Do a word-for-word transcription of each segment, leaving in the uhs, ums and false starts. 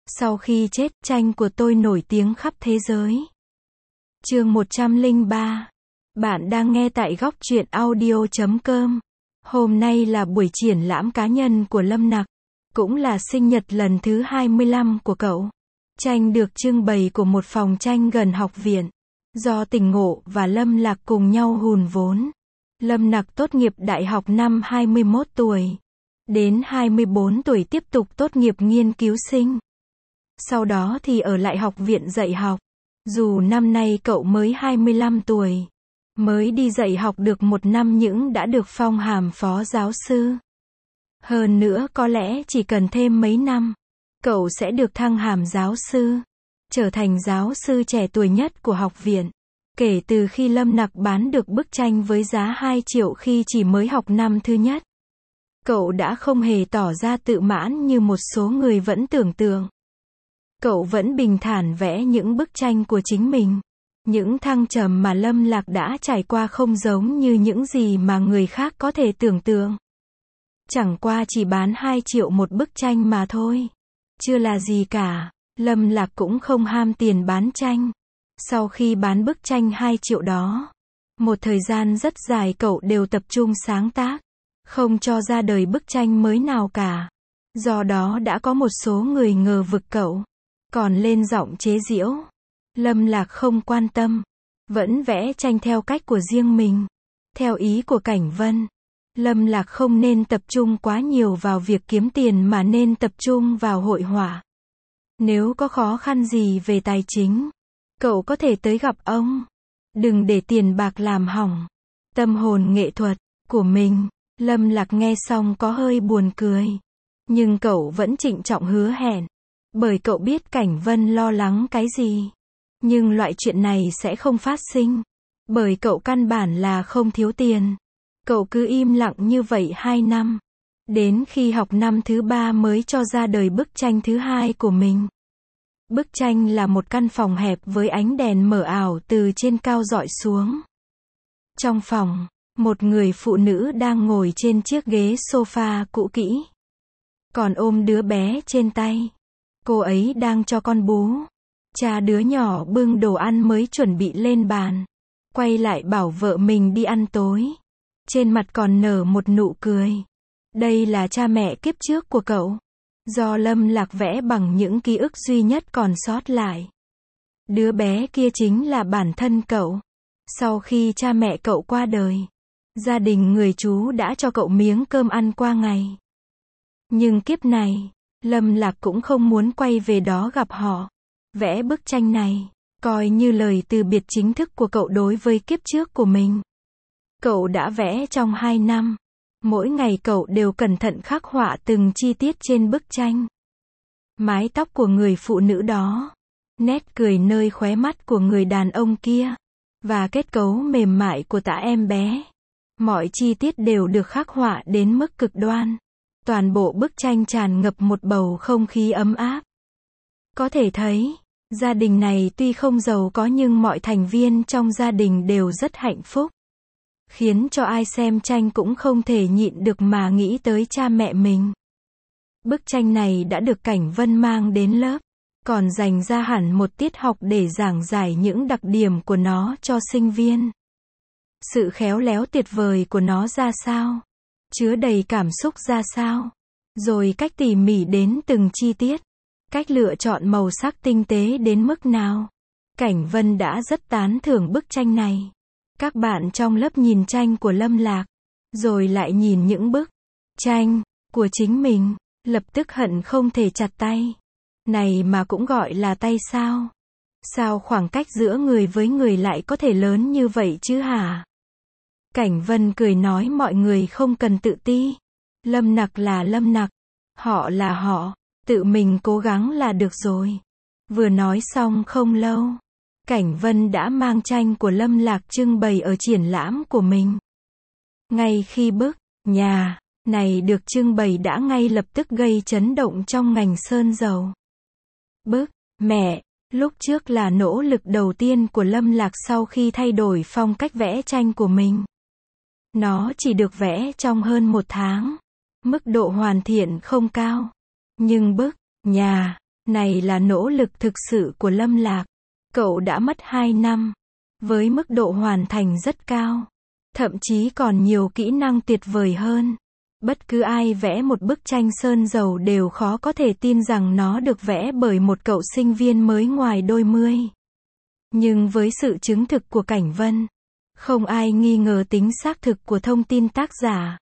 Sau khi chết, tranh của tôi nổi tiếng khắp thế giới. Chương một trăm lẻ ba. Bạn đang nghe tại góc truyện audio chấm com. Hôm nay là buổi triển lãm cá nhân của Lâm Nặc, cũng là sinh nhật lần thứ hai mươi lăm của cậu. Tranh được trưng bày của một phòng tranh gần học viện, do Tình Ngộ và Lâm Lạc cùng nhau hùn vốn. Lâm Nặc tốt nghiệp đại học năm hai mươi mốt tuổi, đến hai mươi bốn tuổi tiếp tục tốt nghiệp nghiên cứu sinh. Sau đó thì ở lại học viện dạy học. Dù năm nay cậu mới hai mươi lăm tuổi, mới đi dạy học được một năm nhưng đã được phong hàm phó giáo sư. Hơn nữa có lẽ chỉ cần thêm mấy năm, cậu sẽ được thăng hàm giáo sư, trở thành giáo sư trẻ tuổi nhất của học viện. Kể từ khi Lâm Nặc bán được bức tranh với giá hai triệu khi chỉ mới học năm thứ nhất, cậu đã không hề tỏ ra tự mãn như một số người vẫn tưởng tượng. Cậu vẫn bình thản vẽ những bức tranh của chính mình. Những thăng trầm mà Lâm Lạc đã trải qua không giống như những gì mà người khác có thể tưởng tượng. Chẳng qua chỉ bán hai triệu một bức tranh mà thôi. Chưa là gì cả. Lâm Lạc cũng không ham tiền bán tranh. Sau khi bán bức tranh hai triệu đó, một thời gian rất dài cậu đều tập trung sáng tác, không cho ra đời bức tranh mới nào cả. Do đó đã có một số người ngờ vực cậu, còn lên giọng chế giễu. Lâm Lạc không quan tâm, vẫn vẽ tranh theo cách của riêng mình, theo ý của Cảnh Vân. Lâm Lạc không nên tập trung quá nhiều vào việc kiếm tiền mà nên tập trung vào hội họa. Nếu có khó khăn gì về tài chính, cậu có thể tới gặp ông. Đừng để tiền bạc làm hỏng tâm hồn nghệ thuật của mình. Lâm Lạc nghe xong có hơi buồn cười, nhưng cậu vẫn trịnh trọng hứa hẹn. Bởi cậu biết Cảnh Vân lo lắng cái gì. Nhưng loại chuyện này sẽ không phát sinh. Bởi cậu căn bản là không thiếu tiền. Cậu cứ im lặng như vậy hai năm. Đến khi học năm thứ ba mới cho ra đời bức tranh thứ hai của mình. Bức tranh là một căn phòng hẹp với ánh đèn mờ ảo từ trên cao rọi xuống. Trong phòng, một người phụ nữ đang ngồi trên chiếc ghế sofa cũ kỹ, còn ôm đứa bé trên tay. Cô ấy đang cho con bú. Cha đứa nhỏ bưng đồ ăn mới chuẩn bị lên bàn, quay lại bảo vợ mình đi ăn tối. Trên mặt còn nở một nụ cười. Đây là cha mẹ kiếp trước của cậu, do Lâm Lạc vẽ bằng những ký ức duy nhất còn sót lại. Đứa bé kia chính là bản thân cậu. Sau khi cha mẹ cậu qua đời, gia đình người chú đã cho cậu miếng cơm ăn qua ngày. Nhưng kiếp này, Lâm Lạc cũng không muốn quay về đó gặp họ. Vẽ bức tranh này, coi như lời từ biệt chính thức của cậu đối với kiếp trước của mình. Cậu đã vẽ trong hai năm. Mỗi ngày cậu đều cẩn thận khắc họa từng chi tiết trên bức tranh. Mái tóc của người phụ nữ đó, nét cười nơi khóe mắt của người đàn ông kia, và kết cấu mềm mại của tã em bé. Mọi chi tiết đều được khắc họa đến mức cực đoan. Toàn bộ bức tranh tràn ngập một bầu không khí ấm áp. Có thể thấy, gia đình này tuy không giàu có nhưng mọi thành viên trong gia đình đều rất hạnh phúc. Khiến cho ai xem tranh cũng không thể nhịn được mà nghĩ tới cha mẹ mình. Bức tranh này đã được Cảnh Vân mang đến lớp, còn dành ra hẳn một tiết học để giảng giải những đặc điểm của nó cho sinh viên. Sự khéo léo tuyệt vời của nó ra sao? Chứa đầy cảm xúc ra sao? Rồi cách tỉ mỉ đến từng chi tiết. Cách lựa chọn màu sắc tinh tế đến mức nào? Cảnh Vân đã rất tán thưởng bức tranh này. Các bạn trong lớp nhìn tranh của Lâm Lạc, rồi lại nhìn những bức tranh của chính mình, lập tức hận không thể chặt tay. Này mà cũng gọi là tay sao? Sao khoảng cách giữa người với người lại có thể lớn như vậy chứ hả? Cảnh Vân cười nói mọi người không cần tự ti. Lâm Nặc là Lâm Nặc, họ là họ, tự mình cố gắng là được rồi. Vừa nói xong không lâu, Cảnh Vân đã mang tranh của Lâm Lạc trưng bày ở triển lãm của mình. Ngay khi bức nhà này được trưng bày đã ngay lập tức gây chấn động trong ngành sơn dầu. Bức mẹ lúc trước là nỗ lực đầu tiên của Lâm Lạc sau khi thay đổi phong cách vẽ tranh của mình. Nó chỉ được vẽ trong hơn một tháng. Mức độ hoàn thiện không cao. Nhưng bức nhà Này là nỗ lực thực sự của Lâm Lạc. Cậu đã mất hai năm. Với mức độ hoàn thành rất cao. Thậm chí còn nhiều kỹ năng tuyệt vời hơn. Bất cứ ai vẽ một bức tranh sơn dầu đều khó có thể tin rằng nó được vẽ bởi một cậu sinh viên mới ngoài đôi mươi. Nhưng với sự chứng thực của Cảnh Vân, không ai nghi ngờ tính xác thực của thông tin tác giả.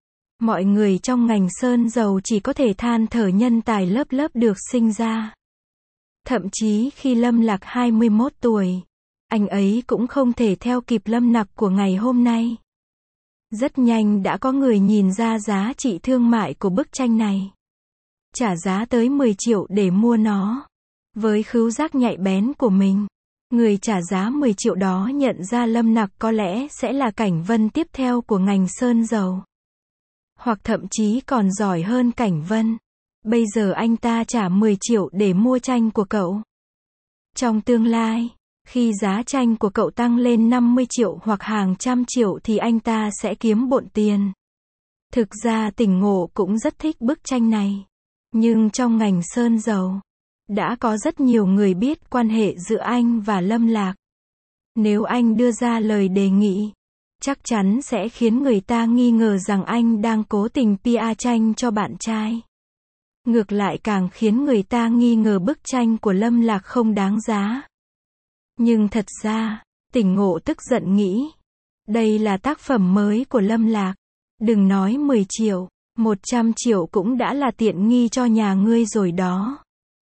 Mọi người trong ngành sơn dầu chỉ có thể than thở nhân tài lớp lớp được sinh ra. Thậm chí khi Lâm Lạc hai mươi mốt tuổi, anh ấy cũng không thể theo kịp Lâm Nặc của ngày hôm nay. Rất nhanh đã có người nhìn ra giá trị thương mại của bức tranh này. Trả giá tới mười triệu để mua nó. Với khứu giác nhạy bén của mình, người trả giá mười triệu đó nhận ra Lâm Nặc có lẽ sẽ là Cảnh Vân tiếp theo của ngành sơn dầu. Hoặc thậm chí còn giỏi hơn Cảnh Vân. Bây giờ anh ta trả mười triệu để mua tranh của cậu. Trong tương lai, khi giá tranh của cậu tăng lên năm mươi triệu hoặc hàng trăm triệu thì anh ta sẽ kiếm bộn tiền. Thực ra Tỉnh Ngộ cũng rất thích bức tranh này. Nhưng trong ngành sơn dầu, đã có rất nhiều người biết quan hệ giữa anh và Lâm Lạc. Nếu anh đưa ra lời đề nghị, chắc chắn sẽ khiến người ta nghi ngờ rằng anh đang cố tình pê e tranh cho bạn trai. Ngược lại càng khiến người ta nghi ngờ bức tranh của Lâm Lạc không đáng giá. Nhưng thật ra, Tỉnh Ngộ tức giận nghĩ, đây là tác phẩm mới của Lâm Lạc. Đừng nói mười triệu, một trăm triệu cũng đã là tiện nghi cho nhà ngươi rồi đó.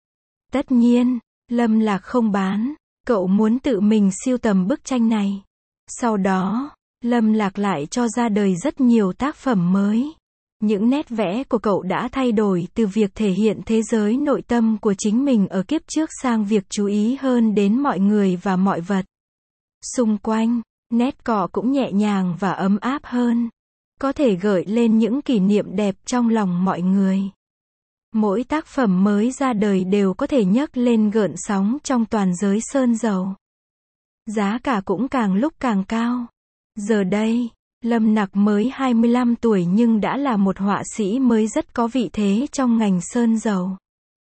Tất nhiên, Lâm Lạc không bán, cậu muốn tự mình sưu tầm bức tranh này. Sau đó, Lâm Lạc lại cho ra đời rất nhiều tác phẩm mới. Những nét vẽ của cậu đã thay đổi từ việc thể hiện thế giới nội tâm của chính mình ở kiếp trước sang việc chú ý hơn đến mọi người và mọi vật xung quanh. Nét cọ cũng nhẹ nhàng và ấm áp hơn, có thể gợi lên những kỷ niệm đẹp trong lòng mọi người. Mỗi tác phẩm mới ra đời đều có thể nhấc lên gợn sóng trong toàn giới sơn dầu. Giá cả cũng càng lúc càng cao. Giờ đây, Lâm Nặc mới hai mươi lăm tuổi nhưng đã là một họa sĩ mới rất có vị thế trong ngành sơn dầu.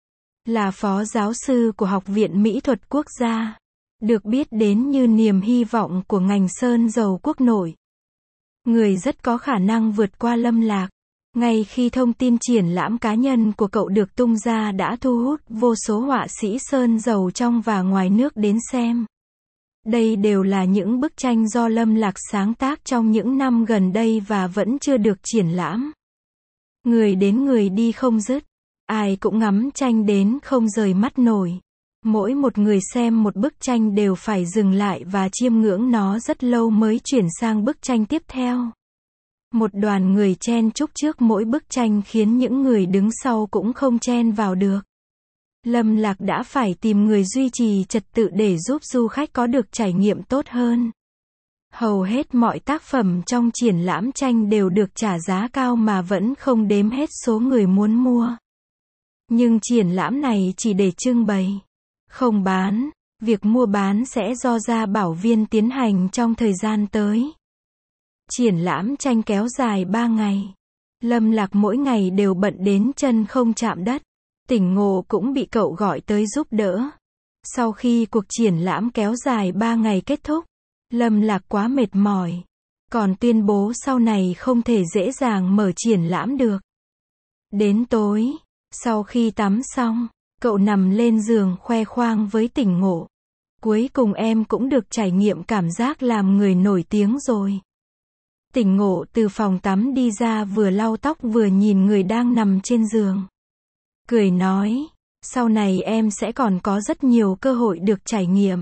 Là phó giáo sư của Học viện Mỹ thuật Quốc gia, được biết đến như niềm hy vọng của ngành sơn dầu quốc nội. Người rất có khả năng vượt qua Lâm Lạc. Ngay khi thông tin triển lãm cá nhân của cậu được tung ra đã thu hút vô số họa sĩ sơn dầu trong và ngoài nước đến xem. Đây đều là những bức tranh do Lâm Lạc sáng tác trong những năm gần đây và vẫn chưa được triển lãm. Người đến người đi không dứt. Ai cũng ngắm tranh đến không rời mắt nổi. Mỗi một người xem một bức tranh đều phải dừng lại và chiêm ngưỡng nó rất lâu mới chuyển sang bức tranh tiếp theo. Một đoàn người chen chúc trước mỗi bức tranh khiến những người đứng sau cũng không chen vào được. Lâm Lạc đã phải tìm người duy trì trật tự để giúp du khách có được trải nghiệm tốt hơn. Hầu hết mọi tác phẩm trong triển lãm tranh đều được trả giá cao mà vẫn không đếm hết số người muốn mua. Nhưng triển lãm này chỉ để trưng bày, không bán. Việc mua bán sẽ do gia bảo viên tiến hành trong thời gian tới. Triển lãm tranh kéo dài ba ngày. Lâm Lạc mỗi ngày đều bận đến chân không chạm đất. Tỉnh Ngộ cũng bị cậu gọi tới giúp đỡ. Sau khi cuộc triển lãm kéo dài ba ngày kết thúc, Lâm Lạc quá mệt mỏi. Còn tuyên bố sau này không thể dễ dàng mở triển lãm được. Đến tối, sau khi tắm xong, cậu nằm lên giường khoe khoang với Tỉnh Ngộ. Cuối cùng em cũng được trải nghiệm cảm giác làm người nổi tiếng rồi. Tỉnh Ngộ từ phòng tắm đi ra vừa lau tóc vừa nhìn người đang nằm trên giường. Cười nói, sau này em sẽ còn có rất nhiều cơ hội được trải nghiệm.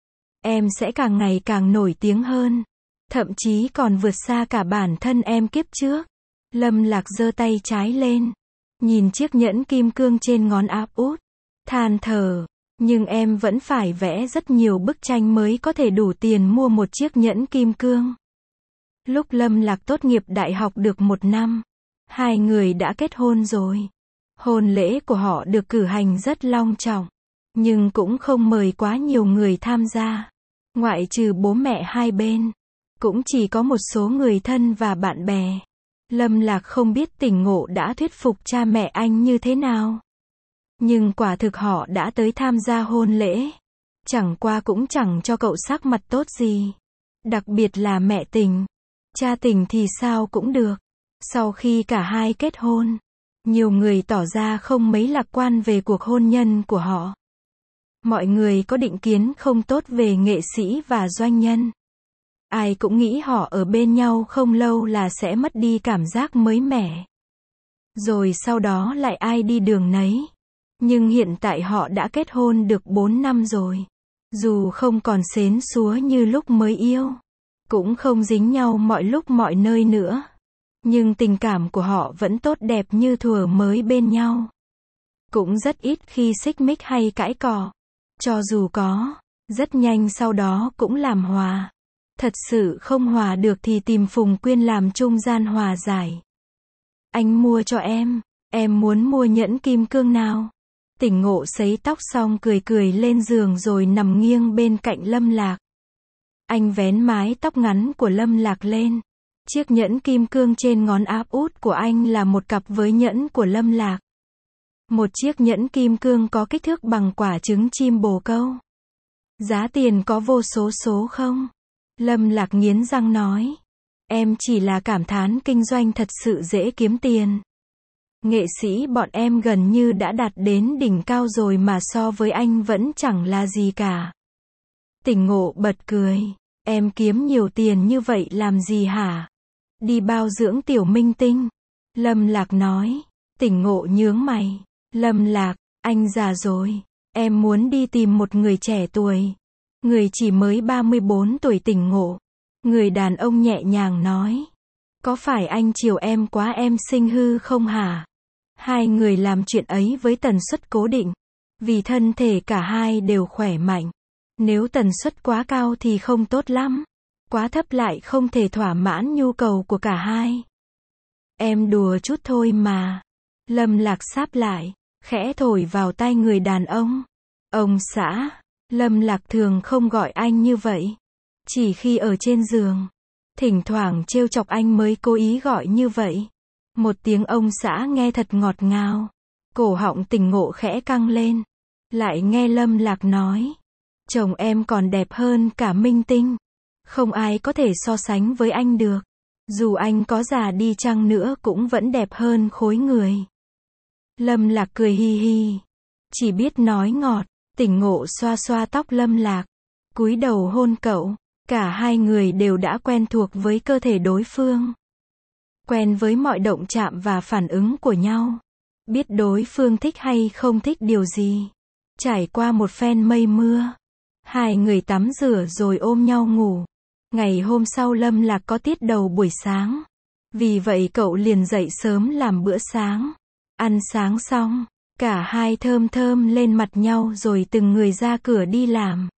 Em sẽ càng ngày càng nổi tiếng hơn. Thậm chí còn vượt xa cả bản thân em kiếp trước. Lâm Lạc giơ tay trái lên. Nhìn chiếc nhẫn kim cương trên ngón áp út. Than thở, nhưng em vẫn phải vẽ rất nhiều bức tranh mới có thể đủ tiền mua một chiếc nhẫn kim cương. Lúc Lâm Lạc tốt nghiệp đại học được một năm, hai người đã kết hôn rồi. Hôn lễ của họ được cử hành rất long trọng, nhưng cũng không mời quá nhiều người tham gia. Ngoại trừ bố mẹ hai bên, cũng chỉ có một số người thân và bạn bè. Lâm Lạc không biết Tỉnh Ngộ đã thuyết phục cha mẹ anh như thế nào. Nhưng quả thực họ đã tới tham gia hôn lễ. Chẳng qua cũng chẳng cho cậu sắc mặt tốt gì. Đặc biệt là mẹ Tình. Cha Tình thì sao cũng được. Sau khi cả hai kết hôn, nhiều người tỏ ra không mấy lạc quan về cuộc hôn nhân của họ. Mọi người có định kiến không tốt về nghệ sĩ và doanh nhân. Ai cũng nghĩ họ ở bên nhau không lâu là sẽ mất đi cảm giác mới mẻ. Rồi sau đó lại ai đi đường nấy. Nhưng hiện tại họ đã kết hôn được bốn năm rồi. Dù không còn xến xúa như lúc mới yêu, cũng không dính nhau mọi lúc mọi nơi nữa. Nhưng tình cảm của họ vẫn tốt đẹp như thuở mới bên nhau. Cũng rất ít khi xích mích hay cãi cọ. Cho dù có, rất nhanh sau đó cũng làm hòa. Thật sự không hòa được thì tìm Phùng Quyên làm trung gian hòa giải. Anh mua cho em, em muốn mua nhẫn kim cương nào? Tỉnh Ngộ sấy tóc xong cười cười lên giường rồi nằm nghiêng bên cạnh Lâm Lạc. Anh vén mái tóc ngắn của Lâm Lạc lên. Chiếc nhẫn kim cương trên ngón áp út của anh là một cặp với nhẫn của Lâm Lạc. Một chiếc nhẫn kim cương có kích thước bằng quả trứng chim bồ câu. Giá tiền có vô số số không? Lâm Lạc nghiến răng nói. Em chỉ là cảm thán kinh doanh thật sự dễ kiếm tiền. Nghệ sĩ bọn em gần như đã đạt đến đỉnh cao rồi mà so với anh vẫn chẳng là gì cả. Tỉnh Ngộ bật cười. Em kiếm nhiều tiền như vậy làm gì hả? Đi bao dưỡng tiểu minh tinh. Lâm Lạc nói. Tỉnh Ngộ nhướng mày. Lâm Lạc, anh già rồi. Em muốn đi tìm một người trẻ tuổi. Người chỉ mới ba mươi bốn tuổi. Tỉnh Ngộ. Người đàn ông nhẹ nhàng nói. Có phải anh chiều em quá em sinh hư không hả? Hai người làm chuyện ấy với tần suất cố định. Vì thân thể cả hai đều khỏe mạnh. Nếu tần suất quá cao thì không tốt lắm. Quá thấp lại không thể thỏa mãn nhu cầu của cả hai. Em đùa chút thôi mà. Lâm Lạc sáp lại, khẽ thổi vào tai người đàn ông. Ông xã. Lâm Lạc thường không gọi anh như vậy. Chỉ khi ở trên giường. Thỉnh thoảng trêu chọc anh mới cố ý gọi như vậy. Một tiếng ông xã nghe thật ngọt ngào. Cổ họng Tỉnh Ngộ khẽ căng lên. Lại nghe Lâm Lạc nói. Chồng em còn đẹp hơn cả minh tinh. Không ai có thể so sánh với anh được. Dù anh có già đi chăng nữa cũng vẫn đẹp hơn khối người. Lâm Lạc cười hi hi. Chỉ biết nói ngọt. Tỉnh Ngộ xoa xoa tóc Lâm Lạc. Cúi đầu hôn cậu. Cả hai người đều đã quen thuộc với cơ thể đối phương. Quen với mọi động chạm và phản ứng của nhau. Biết đối phương thích hay không thích điều gì. Trải qua một phen mây mưa. Hai người tắm rửa rồi ôm nhau ngủ. Ngày hôm sau Lâm Lạc có tiết đầu buổi sáng. Vì vậy cậu liền dậy sớm làm bữa sáng. Ăn sáng xong, cả hai thơm thơm lên mặt nhau rồi từng người ra cửa đi làm.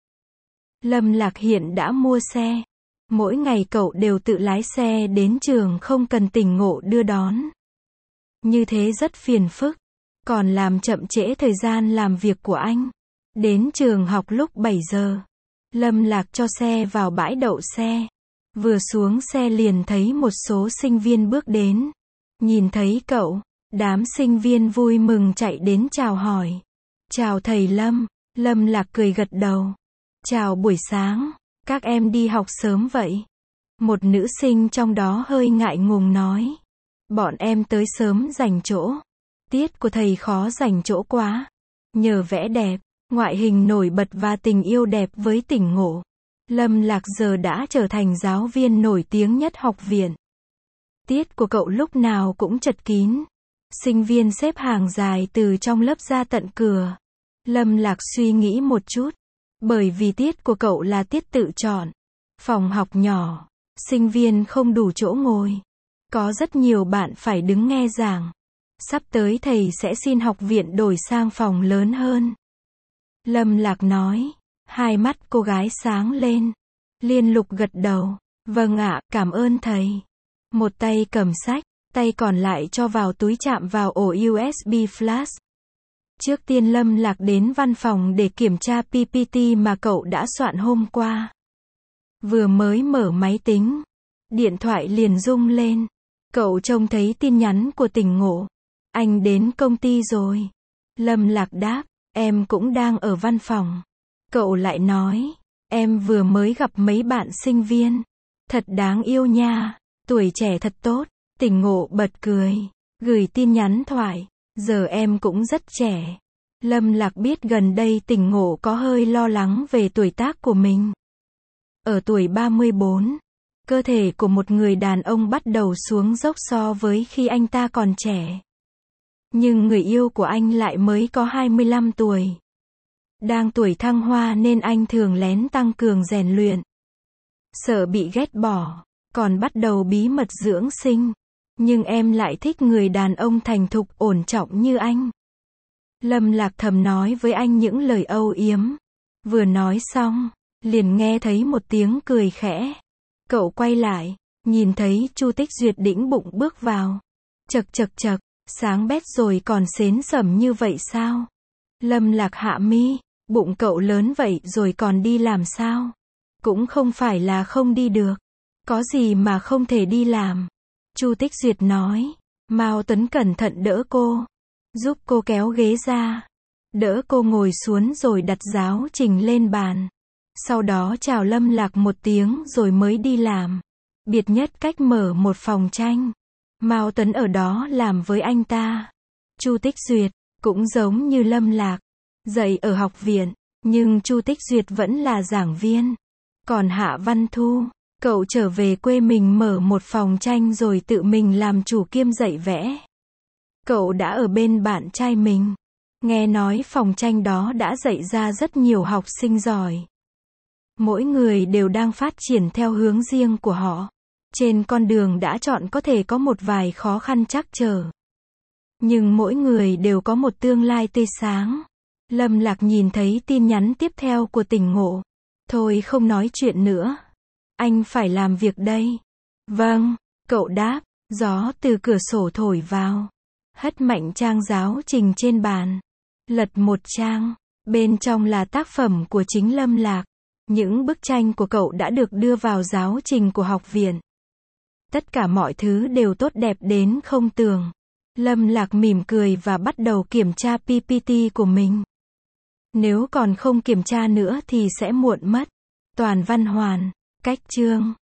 Lâm Lạc hiện đã mua xe. Mỗi ngày cậu đều tự lái xe đến trường không cần Tỉnh Ngộ đưa đón. Như thế rất phiền phức. Còn làm chậm trễ thời gian làm việc của anh. Đến trường học lúc bảy giờ. Lâm Lạc cho xe vào bãi đậu xe. Vừa xuống xe liền thấy một số sinh viên bước đến. Nhìn thấy cậu, đám sinh viên vui mừng chạy đến chào hỏi. Chào thầy Lâm. Lâm Lạc cười gật đầu. Chào buổi sáng. Các em đi học sớm vậy? Một nữ sinh trong đó hơi ngại ngùng nói. Bọn em tới sớm giành chỗ. Tiết của thầy khó giành chỗ quá. Nhờ vẽ đẹp, ngoại hình nổi bật và tình yêu đẹp với Tỉnh Ngộ. Lâm Lạc giờ đã trở thành giáo viên nổi tiếng nhất học viện. Tiết của cậu lúc nào cũng chật kín. Sinh viên xếp hàng dài từ trong lớp ra tận cửa. Lâm Lạc suy nghĩ một chút. Bởi vì tiết của cậu là tiết tự chọn. Phòng học nhỏ. Sinh viên không đủ chỗ ngồi. Có rất nhiều bạn phải đứng nghe giảng. Sắp tới thầy sẽ xin học viện đổi sang phòng lớn hơn. Lâm Lạc nói. Hai mắt cô gái sáng lên. Liên Lục gật đầu. Vâng ạ, cảm ơn thầy. Một tay cầm sách, tay còn lại cho vào túi chạm vào ổ u ét bê flash. Trước tiên Lâm Lạc đến văn phòng để kiểm tra pê pê tê mà cậu đã soạn hôm qua. Vừa mới mở máy tính, điện thoại liền rung lên. Cậu trông thấy tin nhắn của Tỉnh Ngộ. Anh đến công ty rồi. Lâm Lạc đáp, em cũng đang ở văn phòng. Cậu lại nói, em vừa mới gặp mấy bạn sinh viên. Thật đáng yêu nha, tuổi trẻ thật tốt. Tỉnh Ngộ bật cười, gửi tin nhắn thoại, giờ em cũng rất trẻ. Lâm Lạc biết gần đây Tỉnh Ngộ có hơi lo lắng về tuổi tác của mình. Ở tuổi ba mươi bốn, cơ thể của một người đàn ông bắt đầu xuống dốc so với khi anh ta còn trẻ. Nhưng người yêu của anh lại mới có hai mươi lăm tuổi. Đang tuổi thăng hoa nên anh thường lén tăng cường rèn luyện. Sợ bị ghét bỏ, còn bắt đầu bí mật dưỡng sinh. Nhưng em lại thích người đàn ông thành thục ổn trọng như anh. Lâm Lạc thầm nói với anh những lời âu yếm. Vừa nói xong, liền nghe thấy một tiếng cười khẽ. Cậu quay lại, nhìn thấy Chu Tích Duyệt đĩnh bụng bước vào. Chậc chậc chậc, sáng bét rồi còn xến sẩm như vậy sao? Lâm Lạc hạ mi, bụng cậu lớn vậy rồi còn đi làm sao? Cũng không phải là không đi được. Có gì mà không thể đi làm? Chu Tích Duyệt nói. Mao Tuấn cẩn thận đỡ cô, giúp cô kéo ghế ra, đỡ cô ngồi xuống rồi đặt giáo trình lên bàn. Sau đó chào Lâm Lạc một tiếng rồi mới đi làm. Biệt nhất cách mở một phòng tranh. Mao Tuấn ở đó làm với anh ta. Chu Tích Duyệt cũng giống như Lâm Lạc, dạy ở học viện, nhưng Chu Tích Duyệt vẫn là giảng viên. Còn Hạ Văn Thu, cậu trở về quê mình mở một phòng tranh rồi tự mình làm chủ kiêm dạy vẽ. Cậu đã ở bên bạn trai mình. Nghe nói phòng tranh đó đã dạy ra rất nhiều học sinh giỏi. Mỗi người đều đang phát triển theo hướng riêng của họ. Trên con đường đã chọn có thể có một vài khó khăn trắc trở. Nhưng mỗi người đều có một tương lai tươi sáng. Lâm Lạc nhìn thấy tin nhắn tiếp theo của Tỉnh Ngộ. Thôi không nói chuyện nữa. Anh phải làm việc đây. Vâng, cậu đáp. Gió từ cửa sổ thổi vào. Hất mạnh trang giáo trình trên bàn. Lật một trang. Bên trong là tác phẩm của chính Lâm Lạc. Những bức tranh của cậu đã được đưa vào giáo trình của học viện. Tất cả mọi thứ đều tốt đẹp đến không tưởng. Lâm Lạc mỉm cười và bắt đầu kiểm tra pê pê tê của mình. Nếu còn không kiểm tra nữa thì sẽ muộn mất. Toàn văn hoàn, cách chương.